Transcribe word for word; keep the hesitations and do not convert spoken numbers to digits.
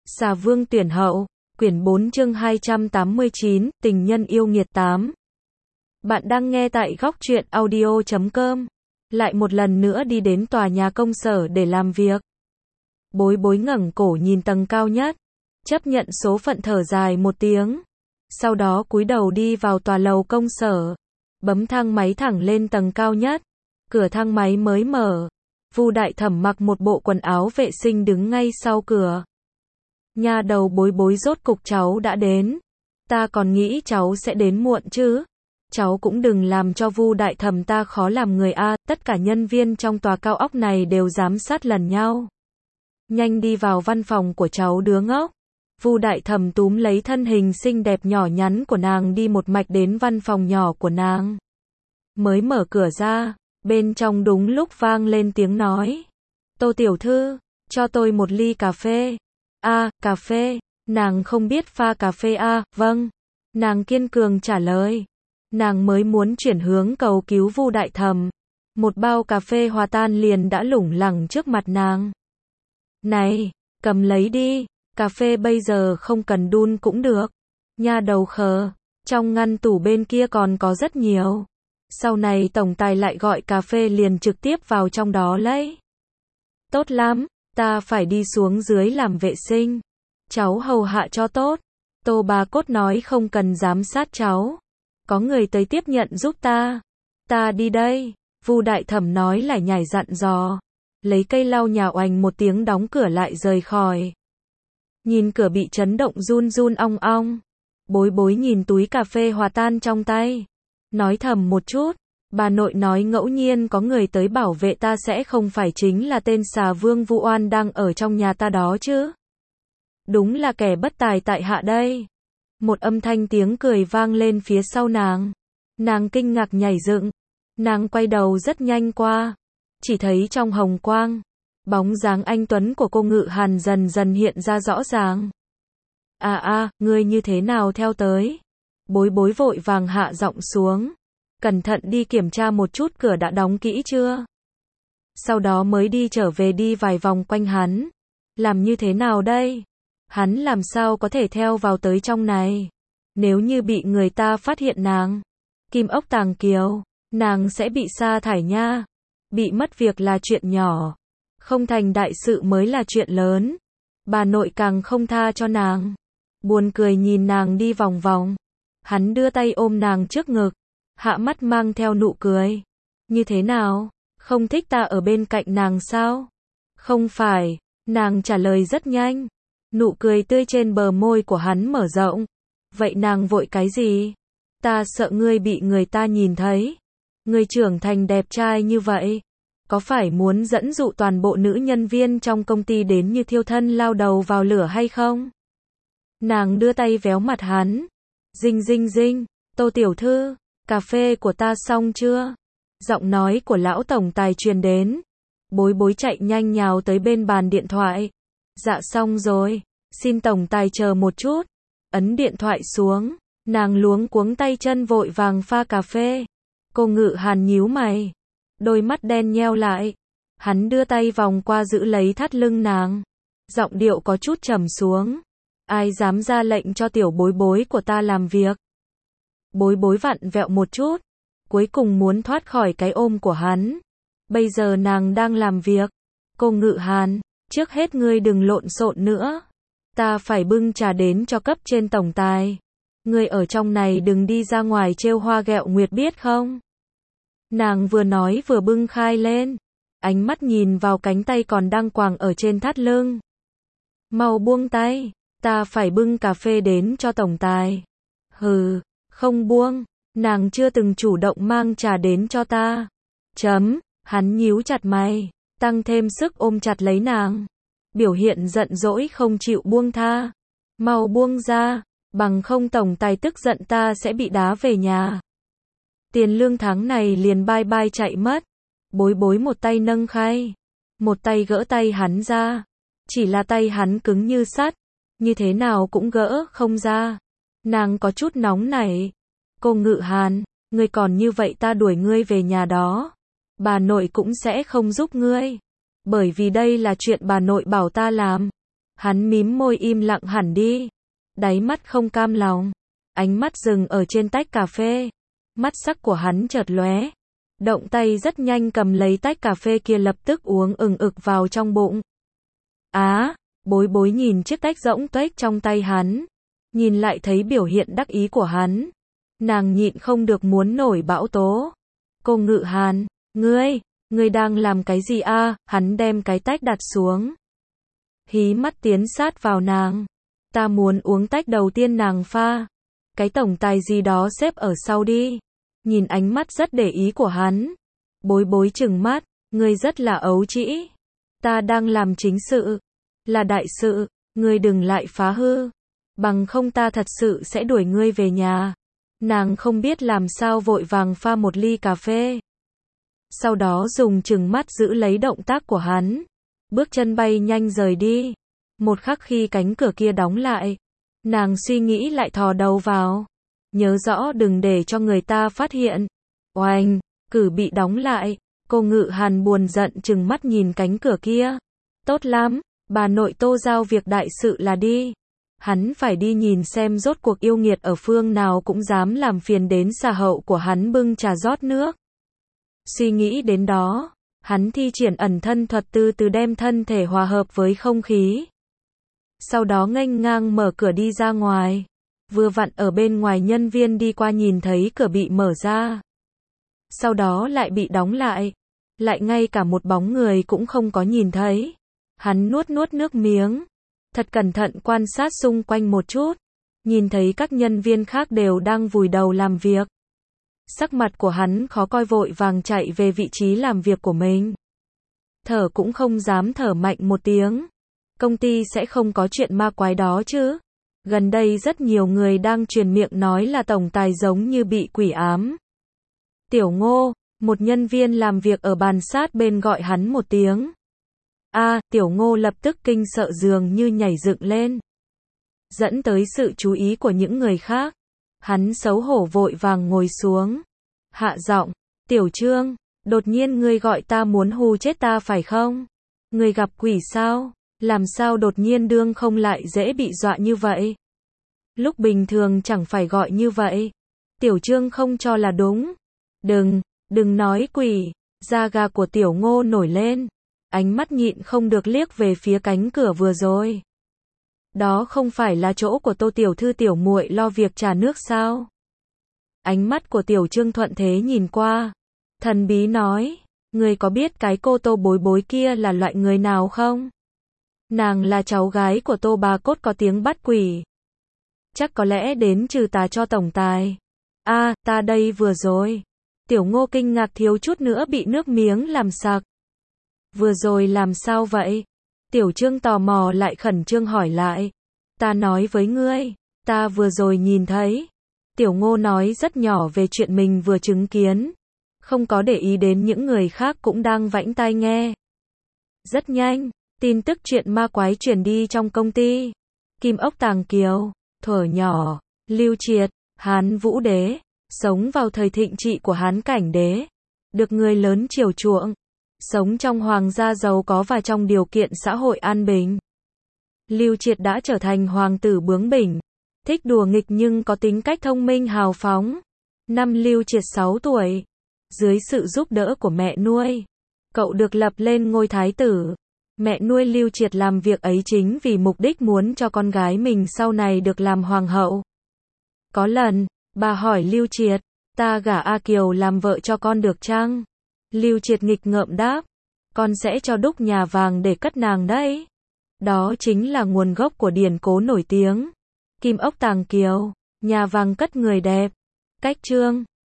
Xà Vương tuyển hậu, quyển bốn chương hai trăm tám mươi chín, tình nhân yêu nghiệt tám. Bạn đang nghe tại góc truyện audio chấm com. Lại một lần nữa đi đến tòa nhà công sở để làm việc. Bối bối ngẩng cổ nhìn tầng cao nhất, chấp nhận số phận thở dài một tiếng. Sau đó cúi đầu đi vào tòa lầu công sở, bấm thang máy thẳng lên tầng cao nhất. Cửa thang máy mới mở, Vu Đại Thẩm mặc một bộ quần áo vệ sinh đứng ngay sau cửa. Nha đầu bối bối, rốt cục cháu đã đến. Ta còn nghĩ cháu sẽ đến muộn chứ. Cháu cũng đừng làm cho Vu Đại Thẩm ta khó làm người a. Tất cả nhân viên trong tòa cao ốc này đều giám sát lần nhau. Nhanh đi vào văn phòng của cháu đứa ngốc. Vu Đại Thẩm túm lấy thân hình xinh đẹp nhỏ nhắn của nàng đi một mạch đến văn phòng nhỏ của nàng. Mới mở cửa ra, bên trong đúng lúc vang lên tiếng nói. Tô tiểu thư, cho tôi một ly cà phê. A, à, cà phê. Nàng không biết pha cà phê a. À, vâng. Nàng kiên cường trả lời. Nàng mới muốn chuyển hướng cầu cứu Vu Đại Thẩm. Một bao cà phê hòa tan liền đã lủng lẳng trước mặt nàng. Này, cầm lấy đi. Cà phê bây giờ không cần đun cũng được. Nha đầu khờ. Trong ngăn tủ bên kia còn có rất nhiều. Sau này tổng tài lại gọi cà phê liền trực tiếp vào trong đó lấy. Tốt lắm. Ta phải đi xuống dưới làm vệ sinh. Cháu hầu hạ cho tốt. Tô Bá Cốt nói không cần giám sát cháu. Có người tới tiếp nhận giúp ta. Ta đi đây. Vu Đại Thẩm nói lại nhảy dặn dò. Lấy cây lau nhà oành một tiếng đóng cửa lại rời khỏi. Nhìn cửa bị chấn động run run ong ong. Bối bối nhìn túi cà phê hòa tan trong tay. Nói thầm một chút. Bà nội nói ngẫu nhiên có người tới bảo vệ ta sẽ không phải chính là tên xà vương Vu Oan đang ở trong nhà ta đó chứ. Đúng là kẻ bất tài tại hạ đây. Một âm thanh tiếng cười vang lên phía sau nàng. Nàng kinh ngạc nhảy dựng. Nàng quay đầu rất nhanh qua. Chỉ thấy trong hồng quang, bóng dáng anh tuấn của cô Ngự Hàn dần dần hiện ra rõ ràng. À à, ngươi như thế nào theo tới? Bối bối vội vàng hạ giọng xuống. Cẩn thận đi kiểm tra một chút cửa đã đóng kỹ chưa. Sau đó mới đi trở về đi vài vòng quanh hắn. Làm như thế nào đây? Hắn làm sao có thể theo vào tới trong này? Nếu như bị người ta phát hiện nàng, Kim Ốc Tàng Kiều, nàng sẽ bị sa thải nha. Bị mất việc là chuyện nhỏ, không thành đại sự mới là chuyện lớn. Bà nội càng không tha cho nàng. Buồn cười nhìn nàng đi vòng vòng. Hắn đưa tay ôm nàng trước ngực, hạ mắt mang theo nụ cười. Như thế nào? Không thích ta ở bên cạnh nàng sao? Không phải, nàng trả lời rất nhanh. Nụ cười tươi trên bờ môi của hắn mở rộng. Vậy nàng vội cái gì? Ta sợ ngươi bị người ta nhìn thấy. Ngươi trưởng thành đẹp trai như vậy, có phải muốn dẫn dụ toàn bộ nữ nhân viên trong công ty đến như thiêu thân lao đầu vào lửa hay không? Nàng đưa tay véo mặt hắn. Dinh dinh dinh, Tô tiểu thư, cà phê của ta xong chưa? Giọng nói của lão tổng tài truyền đến. Bối bối chạy nhanh nhào tới bên bàn điện thoại. Dạ xong rồi, xin tổng tài chờ một chút. Ấn điện thoại xuống, nàng luống cuống tay chân vội vàng pha cà phê. Cô Ngự Hàn nhíu mày, đôi mắt đen nheo lại. Hắn đưa tay vòng qua giữ lấy thắt lưng nàng. Giọng điệu có chút trầm xuống. Ai dám ra lệnh cho tiểu bối bối của ta làm việc? Bối bối vặn vẹo một chút, cuối cùng muốn thoát khỏi cái ôm của hắn. Bây giờ nàng đang làm việc. Cô Ngự Hàn, trước hết ngươi đừng lộn xộn nữa. Ta phải bưng trà đến cho cấp trên tổng tài. Ngươi ở trong này đừng đi ra ngoài trêu hoa ghẹo nguyệt biết không? Nàng vừa nói vừa bưng khai lên. Ánh mắt nhìn vào cánh tay còn đang quàng ở trên thắt lưng. Mau buông tay, ta phải bưng cà phê đến cho tổng tài. Hừ, không buông, nàng chưa từng chủ động mang trà đến cho ta. Chấm, hắn nhíu chặt mày, tăng thêm sức ôm chặt lấy nàng. Biểu hiện giận dỗi không chịu buông tha. Mau buông ra, bằng không tổng tài tức giận ta sẽ bị đá về nhà. Tiền lương tháng này liền bye bye chạy mất. Bối bối một tay nâng khay, một tay gỡ tay hắn ra. Chỉ là tay hắn cứng như sắt, như thế nào cũng gỡ không ra. Nàng có chút nóng nảy. Cô Ngự Hàn, ngươi còn như vậy ta đuổi ngươi về nhà đó. Bà nội cũng sẽ không giúp ngươi. Bởi vì đây là chuyện bà nội bảo ta làm. Hắn mím môi im lặng hẳn đi. Đáy mắt không cam lòng. Ánh mắt dừng ở trên tách cà phê. Mắt sắc của hắn chợt lóe. Động tay rất nhanh cầm lấy tách cà phê kia lập tức uống ừng ực vào trong bụng. Á, bối bối nhìn chiếc tách rỗng tuếch trong tay hắn. Nhìn lại thấy biểu hiện đắc ý của hắn. Nàng nhịn không được muốn nổi bão tố. Cô Ngự Hàn, ngươi, ngươi đang làm cái gì a? À? Hắn đem cái tách đặt xuống. Hí mắt tiến sát vào nàng. Ta muốn uống tách đầu tiên nàng pha. Cái tổng tài gì đó xếp ở sau đi. Nhìn ánh mắt rất để ý của hắn. Bối bối trừng mắt, ngươi rất là ấu trĩ. Ta đang làm chính sự. Là đại sự, ngươi đừng lại phá hư. Bằng không ta thật sự sẽ đuổi ngươi về nhà. Nàng không biết làm sao vội vàng pha một ly cà phê. Sau đó dùng trừng mắt giữ lấy động tác của hắn. Bước chân bay nhanh rời đi. Một khắc khi cánh cửa kia đóng lại. Nàng suy nghĩ lại thò đầu vào. Nhớ rõ đừng để cho người ta phát hiện. Oanh, cửa bị đóng lại. Cô Ngự Hàn buồn giận trừng mắt nhìn cánh cửa kia. Tốt lắm, bà nội Tô giao việc đại sự là đi. Hắn phải đi nhìn xem rốt cuộc yêu nghiệt ở phương nào cũng dám làm phiền đến xà hậu của hắn bưng trà rót nước. Suy nghĩ đến đó, hắn thi triển ẩn thân thuật từ từ đem thân thể hòa hợp với không khí. Sau đó nghênh ngang mở cửa đi ra ngoài. Vừa vặn ở bên ngoài nhân viên đi qua nhìn thấy cửa bị mở ra. Sau đó lại bị đóng lại. Lại ngay cả một bóng người cũng không có nhìn thấy. Hắn nuốt nuốt nước miếng. Thật cẩn thận quan sát xung quanh một chút. Nhìn thấy các nhân viên khác đều đang vùi đầu làm việc. Sắc mặt của hắn khó coi vội vàng chạy về vị trí làm việc của mình. Thở cũng không dám thở mạnh một tiếng. Công ty sẽ không có chuyện ma quái đó chứ. Gần đây rất nhiều người đang truyền miệng nói là tổng tài giống như bị quỷ ám. Tiểu Ngô, một nhân viên làm việc ở bàn sát bên gọi hắn một tiếng. A, à, Tiểu Ngô lập tức kinh sợ dường như nhảy dựng lên. Dẫn tới sự chú ý của những người khác. Hắn xấu hổ vội vàng ngồi xuống. Hạ giọng, Tiểu Trương, đột nhiên ngươi gọi ta muốn hù chết ta phải không? Ngươi gặp quỷ sao? Làm sao đột nhiên đương không lại dễ bị dọa như vậy? Lúc bình thường chẳng phải gọi như vậy. Tiểu Trương không cho là đúng. Đừng, đừng nói quỷ. Da gà của Tiểu Ngô nổi lên. Ánh mắt nhịn không được liếc về phía cánh cửa vừa rồi. Đó không phải là chỗ của Tô tiểu thư tiểu muội lo việc trà nước sao? Ánh mắt của Tiểu Trương thuận thế nhìn qua. Thần bí nói, ngươi có biết cái cô Tô bối bối kia là loại người nào không? Nàng là cháu gái của Tô bà cốt có tiếng bắt quỷ. Chắc có lẽ đến trừ tà cho tổng tài. A, à, ta đây vừa rồi. Tiểu Ngô kinh ngạc thiếu chút nữa bị nước miếng làm sặc. Vừa rồi làm sao vậy? Tiểu Trương tò mò lại khẩn trương hỏi lại. Ta nói với ngươi, ta vừa rồi nhìn thấy. Tiểu Ngô nói rất nhỏ về chuyện mình vừa chứng kiến. Không có để ý đến những người khác cũng đang vãnh tai nghe. Rất nhanh, tin tức chuyện ma quái truyền đi trong công ty. Kim Ốc Tàng Kiều, thuở nhỏ, Lưu Triệt, Hán Vũ Đế, sống vào thời thịnh trị của Hán Cảnh Đế. Được người lớn chiều chuộng. Sống trong hoàng gia giàu có và trong điều kiện xã hội an bình. Lưu Triệt đã trở thành hoàng tử bướng bỉnh. Thích đùa nghịch nhưng có tính cách thông minh hào phóng. Năm Lưu Triệt sáu tuổi. Dưới sự giúp đỡ của mẹ nuôi, cậu được lập lên ngôi thái tử. Mẹ nuôi Lưu Triệt làm việc ấy chính vì mục đích muốn cho con gái mình sau này được làm hoàng hậu. Có lần, bà hỏi Lưu Triệt, ta gả A Kiều làm vợ cho con được chăng? Lưu Triệt nghịch ngợm đáp, con sẽ cho đúc nhà vàng để cất nàng đấy. Đó chính là nguồn gốc của điển cố nổi tiếng. Kim Ốc Tàng Kiều, nhà vàng cất người đẹp. Cách chương